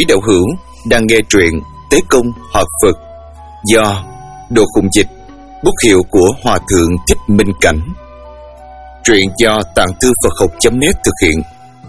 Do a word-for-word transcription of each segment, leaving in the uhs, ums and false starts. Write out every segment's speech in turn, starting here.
Quý đạo hữu đang nghe truyện Tế Công Hợp Phật do Đồ Khùng Dịch, bút hiệu của Hòa Thượng Thích Minh Cảnh. Truyện do Tạng Thư Phật Học chấm net thực hiện.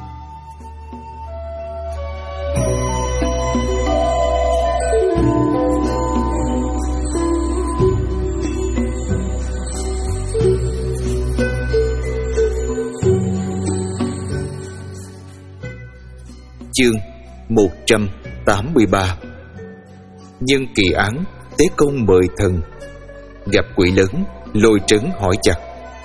Chương một trăm tám mươi ba. Nhân kỳ án Tế Công mời thần. Gặp quỷ lớn, Lôi Trấn hỏi chặt.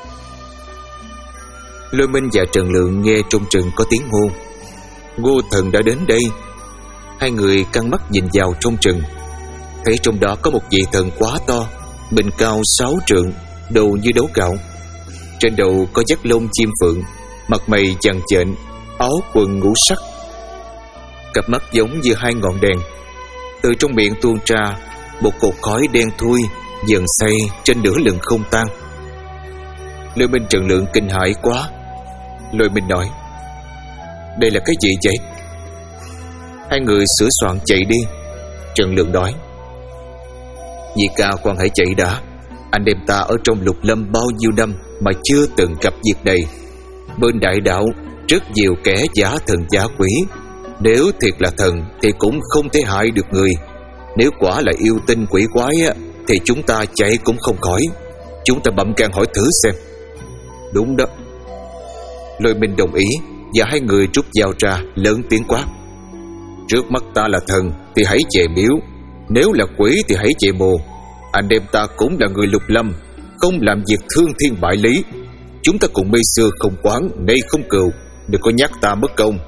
Lôi Minh và Trần Lượng nghe trong rừng có tiếng hô. Ngô thần đã đến đây. Hai người căng mắt nhìn vào trong rừng, thấy trong đó có một vị thần quá to, mình cao sáu trượng, đầu như đấu gạo. Trên đầu có dắt lông chim phượng, mặt mày chằng chện, áo quần ngũ sắc, cặp mắt giống như hai ngọn đèn. Từ trong miệng tuôn ra một cột khói đen thui, dần say trên nửa lừng không tan. Lôi Minh Trần Lượng kinh hãi quá. Lôi Minh nói: đây là cái gì vậy? Hai người sửa soạn chạy đi. Trần Lượng nói: Nhị ca khoan hãy chạy đã. Anh em ta ở trong lục lâm bao nhiêu năm mà chưa từng gặp việc này. Bên đại đạo rất nhiều kẻ giả thần giả quỷ. Nếu thiệt là thần thì cũng không thể hại được người. Nếu quả là yêu tinh quỷ quái á, thì chúng ta chạy cũng không khỏi. Chúng ta bậm can hỏi thử xem. Đúng đó. Lôi Minh đồng ý, và hai người rút dao ra, lớn tiếng quát: trước mắt ta là thần thì hãy về miếu, nếu là quỷ thì hãy về mồ. Anh em ta cũng là người lục lâm, không làm việc thương thiên bại lý. Chúng ta cùng mây xưa không quán, nay không cừu, đừng có nhắc ta mất công.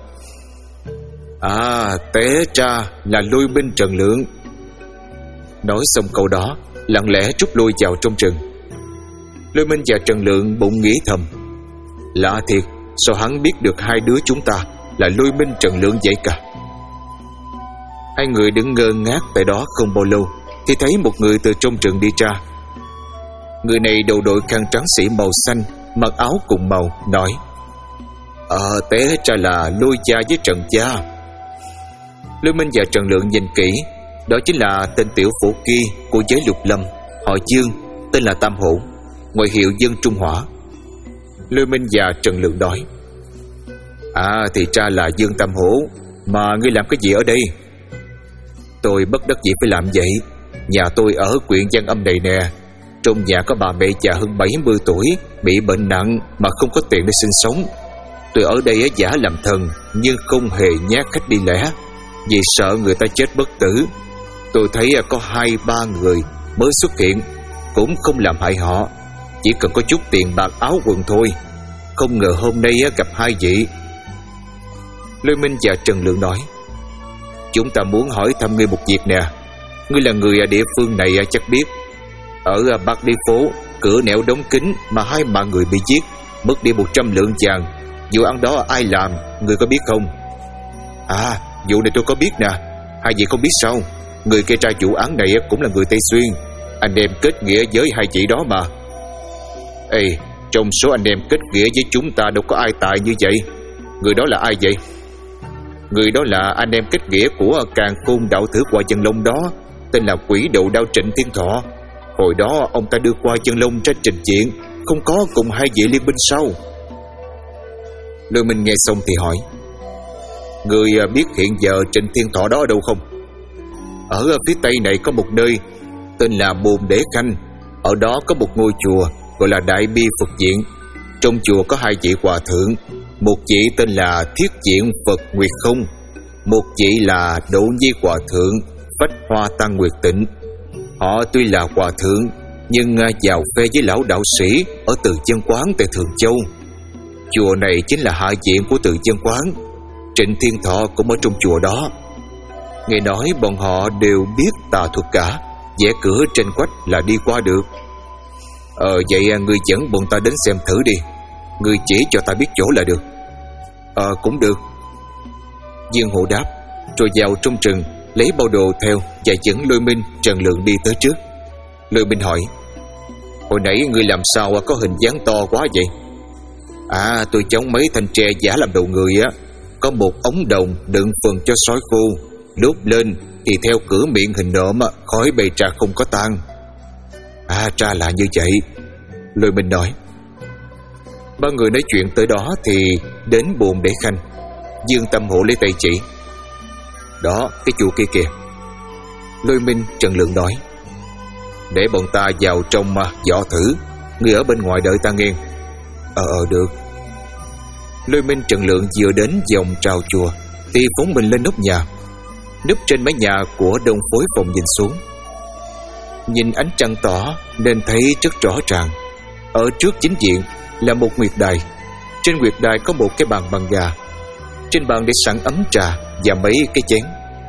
À, té ra là Lôi Minh Trần Lượng. Nói xong câu đó, lặng lẽ rút lui vào trong rừng. Lôi Minh và Trần Lượng bụng nghĩ thầm: lạ thiệt, sao hắn biết được hai đứa chúng ta là Lôi Minh Trần Lượng vậy cả. Hai người đứng ngơ ngác tại đó không bao lâu thì thấy một người từ trong rừng đi ra. Người này đầu đội khăn trắng xỉ màu xanh, mặc áo cùng màu, nói: Ờ, té ra là Lôi cha với Trần cha. Lôi Minh và Trần Lượng nhìn kỹ, đó chính là tên tiểu phổ kia của giới lục lâm, họ Dương, tên là Tam Hổ, ngoại hiệu Dân Trung Hỏa. Lôi Minh và Trần Lượng nói: À, thì ra là Dương Tam Hổ. Mà ngươi làm cái gì ở đây? Tôi bất đắc dĩ phải làm vậy. Nhà tôi ở huyện Giang Âm này nè. Trong nhà có bà mẹ già hơn bảy mươi tuổi, bị bệnh nặng mà không có tiền để sinh sống. Tôi ở đây giả làm thần, nhưng không hề nhát khách đi lẻ, vì sợ người ta chết bất tử. Tôi thấy có hai ba người mới xuất hiện, cũng không làm hại họ, chỉ cần có chút tiền bạc áo quần thôi. Không ngờ hôm nay gặp hai vị. Lôi Minh và Trần Lượng nói: Chúng ta muốn hỏi thăm ngươi một việc nè. Ngươi là người ở địa phương này chắc biết. Ở Bắc Đi Phố, cửa nẻo đóng kín mà hai mạng người bị giết, mất đi một trăm lượng vàng. Vụ ăn đó ai làm, ngươi có biết không? À, vụ này tôi có biết nè. Hai vị không biết sao? Người gây ra vụ án này cũng là người Tây Xuyên. Anh em kết nghĩa với hai vị đó mà. Ê, trong số anh em kết nghĩa với chúng ta đâu có ai tài như vậy. Người đó là ai vậy? Người đó là anh em kết nghĩa của Càn Khôn đạo tử qua Chân Long đó, tên là Quỷ Độ Đao Trịnh Thiên Thọ. Hồi đó ông ta đưa qua Chân Long ra trình diện, không có cùng hai vị liên minh sao? Lôi Minh nghe xong thì hỏi: Người biết hiện giờ Trịnh Thiên Thọ đó ở đâu không? Ở phía tây này có một nơi tên là Bồn Đế Khanh. Ở đó có một ngôi chùa gọi là Đại Bi Phật Viện. Trong chùa có hai vị hòa thượng, một vị tên là Thiết Diện Phật Nguyệt Không, một vị là Độ Nhi Hòa Thượng Phách Hoa Tăng Nguyệt Tịnh. Họ tuy là hòa thượng nhưng vào phe với lão đạo sĩ ở Từ Chân Quán tại Thường Châu. Chùa này chính là hạ viện của Từ Chân Quán. Trịnh Thiên Thọ cũng ở trong chùa đó. Nghe nói bọn họ đều biết tà thuật cả, vẽ cửa trên quách là đi qua được. Ờ vậy ngươi dẫn bọn ta đến xem thử đi. Ngươi chỉ cho ta biết chỗ là được. Ờ cũng được. Dương Hộ đáp, rồi vào trong rừng lấy bao đồ theo và dẫn Lôi Minh, Trần Lượng đi tới trước. Lôi Minh hỏi: Hồi nãy ngươi làm sao có hình dáng to quá vậy? À, tôi chống mấy thanh tre giả làm đầu người á, có một ống đồng đựng phần cho sói khô, Đốt lên thì theo cửa miệng hình nộm, khói bay ra không có tan. À, ra là như vậy, Lôi Minh nói. Ba người nói chuyện tới đó thì đến buồng để khanh. Dương Tâm Hổ lấy tay chỉ. Đó, cái chùa kia kìa. Lôi Minh Trần Lượng nói. Để bọn ta vào trong mà dò thử, người ở bên ngoài đợi ta nghe. Ờ ờ được. Lôi Minh Trần Lượng vừa đến vòng trào chùa thì phóng mình lên nóc nhà. Núp trên mái nhà của Đông Phối Phòng nhìn xuống, nhìn ánh trăng tỏ nên thấy rất rõ ràng. Ở trước chính diện là một nguyệt đài. Trên nguyệt đài có một cái bàn bằng gà. Trên bàn để sẵn ấm trà và mấy cái chén.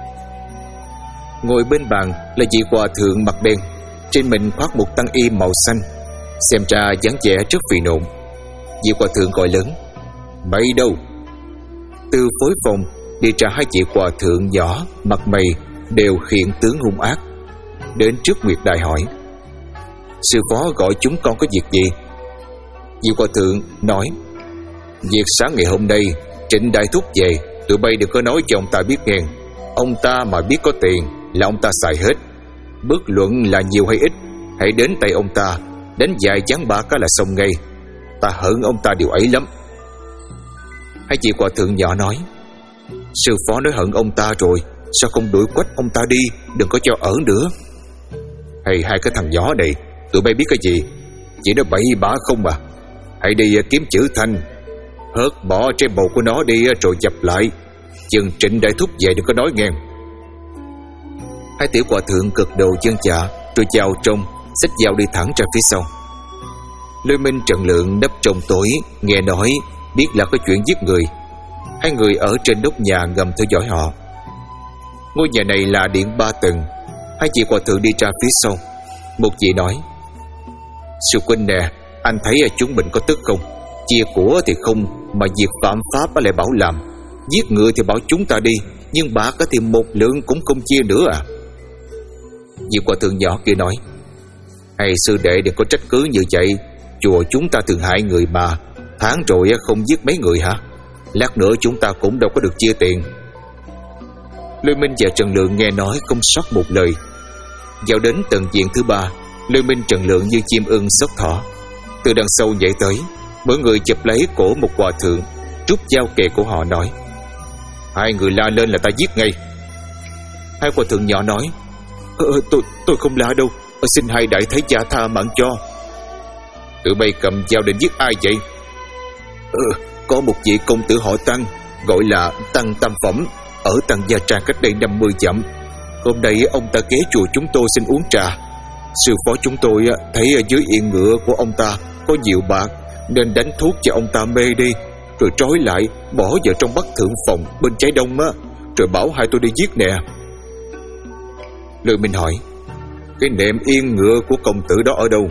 Ngồi bên bàn là vị hòa thượng mặt đen, trên mình khoác một tăng y màu xanh, xem ra dáng vẻ rất phì nộn. Vị hòa thượng gọi lớn. Mày đâu? Từ phối phòng đi ra hai vị hòa thượng nhỏ, mặt mày đều hiện tướng hung ác, đến trước nguyệt đài hỏi. Sư phó gọi chúng con có việc gì? Vị hòa thượng nói. Việc sáng ngày hôm nay Trịnh Đại Thúc về, tụi bay đừng có nói cho ông ta biết nghe. Ông ta mà biết có tiền là ông ta xài hết. Bất luận là nhiều hay ít, hãy đến tay ông ta đánh vài gián bạc là xong ngay. Ta hận ông ta điều ấy lắm. Hai chị hòa thượng nhỏ nói. Sư phó nói hận ông ta rồi, sao không đuổi quách ông ta đi, đừng có cho ở nữa. Hay hai cái thằng nhỏ này, tụi bay biết cái gì? Chỉ nó bậy bạ không mà. Hãy đi kiếm chữ Thanh, hớt bỏ trên bầu của nó đi rồi dập lại. Chừng Trịnh Đại Thúc về đừng có nói nghe. Hai tiểu hòa thượng cực đầu chân dạ rồi vào trong, xách dao đi thẳng ra phía sau. Lôi Minh Trần Lượng nấp trong tối nghe nói, biết là có chuyện giết người. Hai người ở trên nóc nhà ngầm theo dõi họ. Ngôi nhà này là điện ba tầng. Hai chị hòa thượng đi ra phía sau. Một chị nói. Sư huynh nè, anh thấy chúng mình có tức không? Chia của thì không, mà việc phạm pháp lại bảo làm. Giết người thì bảo chúng ta đi, nhưng bạc thì một lượng cũng không chia nữa à? Vị hòa thượng nhỏ kia nói. Hay sư đệ đừng có trách cứ như vậy. Chùa chúng ta thường hại người mà. Tháng rồi không giết mấy người hả? Lát nữa chúng ta cũng đâu có được chia tiền. Lôi Minh và Trần Lượng nghe nói không sót một lời. Vào đến tầng diện thứ ba, Lôi Minh Trần Lượng như chim ưng xốc thỏ, từ đằng sau nhảy tới. Mỗi người chụp lấy cổ một hòa thượng, rút dao kề cổ họ nói. Hai người la lên là ta giết ngay. Hai hòa thượng nhỏ nói. Ờ, tôi tôi không la đâu, xin hai đại thái gia tha mạng cho. Tụi bay cầm dao định giết ai vậy? Ừ, có một vị công tử họ Tăng, gọi là Tăng Tam Phẩm, ở Tăng Gia Trang cách đây năm mươi dặm. Hôm nay ông ta ghé chùa chúng tôi xin uống trà. Sư phó chúng tôi thấy ở dưới yên ngựa của ông ta có nhiều bạc, nên đánh thuốc cho ông ta mê đi, rồi trói lại bỏ vào trong Bắc Thượng Phòng bên trái đông á, rồi bảo hai tôi đi giết nè. Lôi Minh hỏi. Cái nệm yên ngựa của công tử đó ở đâu?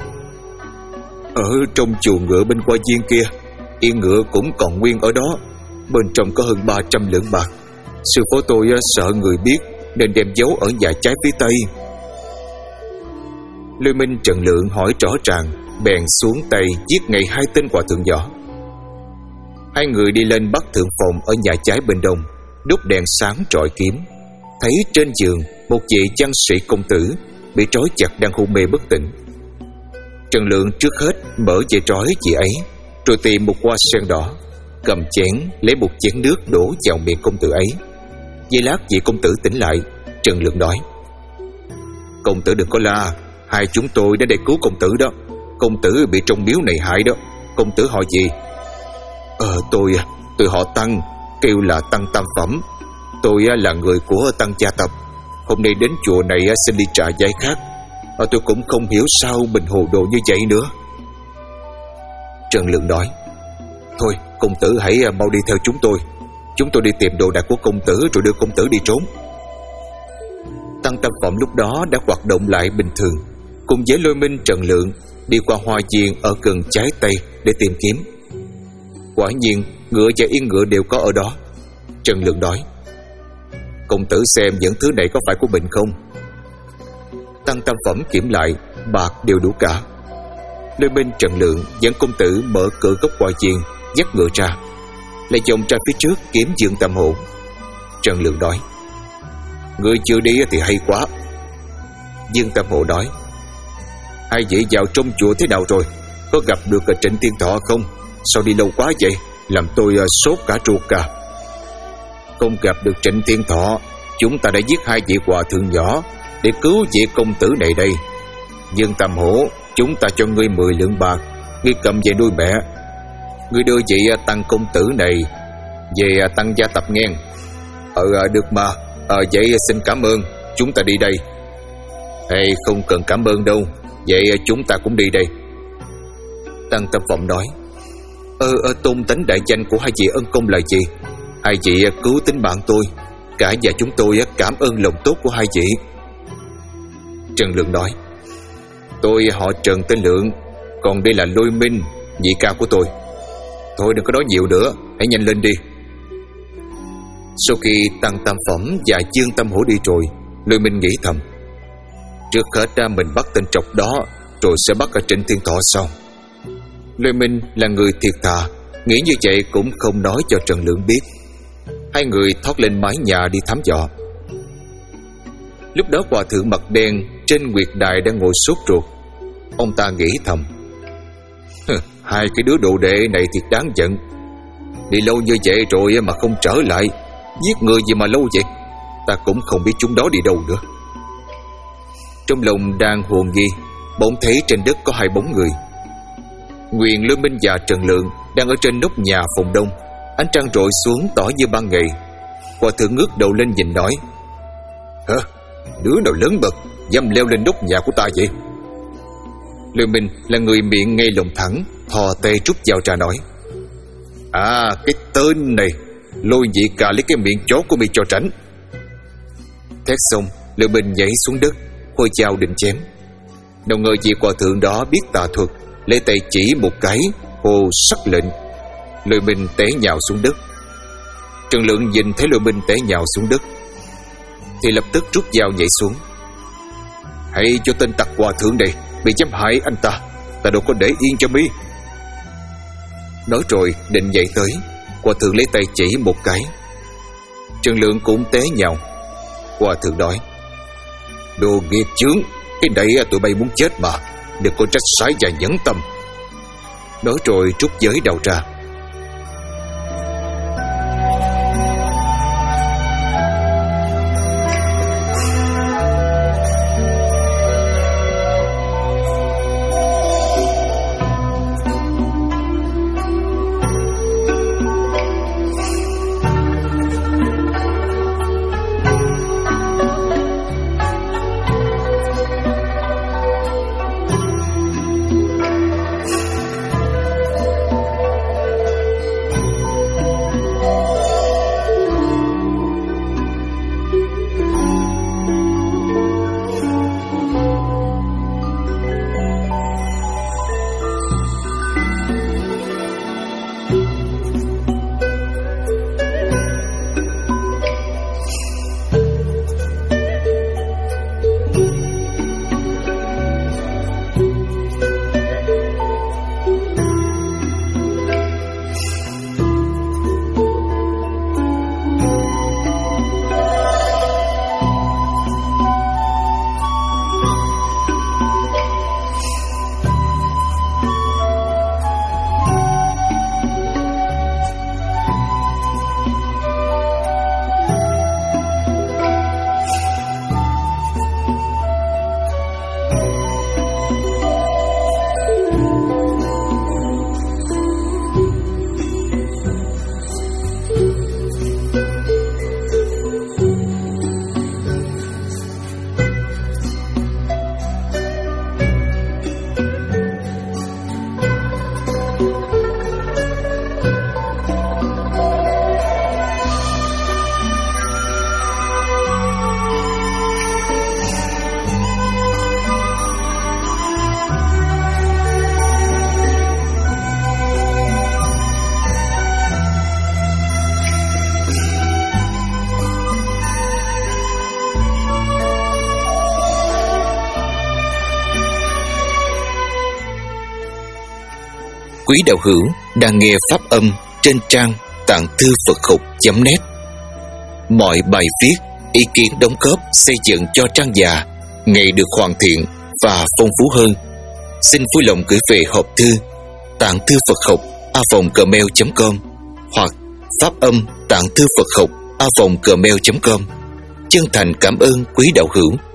Ở trong chùa ngựa bên qua viên kia. Yên ngựa cũng còn nguyên ở đó. Bên trong có hơn ba trăm lượng bạc. Sư phó tôi sợ người biết nên đem giấu ở nhà trái phía tây. Lôi Minh Trần Lượng hỏi rõ ràng, bèn xuống tay giết ngay hai tên hòa thượng nhỏ. Hai người đi lên Bắc Thượng Phòng ở nhà trái bên đông, đốt đèn sáng trọi kiếm. Thấy trên giường một vị văn sĩ công tử bị trói chặt đang hôn mê bất tỉnh. Trần Lượng trước hết mở dây trói chị ấy, rồi tìm một hoa sen đỏ, cầm chén lấy một chén nước đổ vào miệng công tử ấy. Giây lát vị công tử tỉnh lại. Trần Lượng nói. Công tử đừng có la, hai chúng tôi đến đây cứu công tử đó. Công tử bị trong miếu này hại đó. Công tử họ gì? Ờ tôi Tôi họ Tăng, kêu là Tăng Tam Phẩm. Tôi là người của Tăng gia tập. Hôm nay đến chùa này xin đi trả giấy khác. à, Tôi cũng không hiểu sao mình hồ đồ như vậy nữa. Trần Lượng nói. Thôi công tử hãy mau đi theo chúng tôi. Chúng tôi đi tìm đồ đạc của công tử rồi đưa công tử đi trốn. Tăng Tam Phẩm lúc đó đã hoạt động lại bình thường, cùng với Lôi Minh Trần Lượng đi qua hoa viên ở gần trái tây để tìm kiếm. Quả nhiên ngựa và yên ngựa đều có ở đó. Trần Lượng nói. Công tử xem những thứ này có phải của mình không? Tăng Tam Phẩm kiểm lại, bạc đều đủ cả. Lôi Minh Trần Lượng dẫn công tử mở cửa góc hoa viên, dắt ngựa ra, lại vòng ra phía trước kiếm Dương Tam Hổ. Trần Lượng nói. Ngươi chưa đi thì hay quá. Dương Tam Hổ nói: Hai vị vào trong chùa thế nào rồi? Có gặp được Trịnh Thiên Thọ không? Sao đi lâu quá vậy? Làm tôi sốt cả ruột cả. Không gặp được Trịnh Thiên Thọ. Chúng ta đã giết hai vị hòa thượng nhỏ để cứu vị công tử này đây. Dương Tam Hổ, chúng ta cho ngươi mười lượng bạc, ngươi cầm về nuôi mẹ. Ngươi đưa vị Tăng công tử này về Tăng gia tập nghe. Ờ được mà. Ờ vậy xin cảm ơn. Chúng ta đi đây. Hay không cần cảm ơn đâu. Vậy chúng ta cũng đi đây. Tăng Tâm Vọng nói: Ờ, ờ tôn tính đại danh của hai vị ân công là gì? Hai vị cứu tính mạng tôi. Cả nhà chúng tôi cảm ơn lòng tốt của hai vị. Trần Lượng nói: Tôi họ Trần tên Lượng, còn đây là Lôi Minh, nhị ca của tôi. Thôi đừng có nói nhiều nữa, hãy nhanh lên đi. Sau khi Tăng Tam Phẩm và Dương Tam Hổ đi rồi, Lôi Minh nghĩ thầm: Trước hết ra mình bắt tên trọc đó, rồi sẽ bắt ở Trịnh Thiên Thọ sau. Lôi Minh là người thiệt thà, nghĩ như vậy cũng không nói cho Trần Lượng biết. Hai người thoát lên mái nhà đi thám dò. Lúc đó hòa thượng mặt đen trên nguyệt đài đang ngồi sốt ruột. Ông ta nghĩ thầm: Hai cái đứa đồ đệ này thiệt đáng giận. Đi lâu như vậy rồi mà không trở lại, giết người gì mà lâu vậy? Ta cũng không biết chúng đó đi đâu nữa. Trong lòng đang hồn nghi, bỗng thấy trên đất có hai bóng người. Nguyên, Lôi Minh và Trần Lượng đang ở trên nóc nhà phòng đông. Ánh trăng rọi xuống tỏ như ban ngày. Hòa thượng ngước đầu lên nhìn nói: Hả? Đứa nào lớn bật dám leo lên nóc nhà của ta vậy? Lôi Minh là người miệng ngay lòng thẳng, thò tay rút dao ra nói: À, cái tên này, Lôi nhị ca lấy cái miệng chó của mi cho tránh. Thét xong, Lôi Minh nhảy xuống đất, hôi dao định chém. Đâu ngờ vị hòa thượng đó biết tà thuật, lấy tay chỉ một cái, hô sắc lệnh. Lôi Minh té nhào xuống đất. Trần Lượng nhìn thấy Lôi Minh té nhào xuống đất thì lập tức rút dao nhảy xuống. Hãy cho tên tặc hòa thượng này bị dám hại anh ta, ta đâu có để yên cho mi. Nói rồi định nhảy tới, hòa thượng lấy tay chỉ một cái. Trần Lượng cũng té nhào. Hòa thượng nói: Đồ nghiệt chướng, cái này tụi bay muốn chết mà, đừng có trách sái và nhẫn tâm. Nói rồi rút giới đầu ra. Quý đạo hữu đang nghe pháp âm trên trang tạng thư Phật học chấm net. Mọi bài viết ý kiến đóng góp xây dựng cho trang già ngày được hoàn thiện và phong phú hơn, xin vui lòng gửi về hộp thư tạng thư Phật học a vòng gmail chấm com hoặc phát âm tạng thư Phật học a vòng gmail chấm com. Chân thành cảm ơn quý đạo hữu.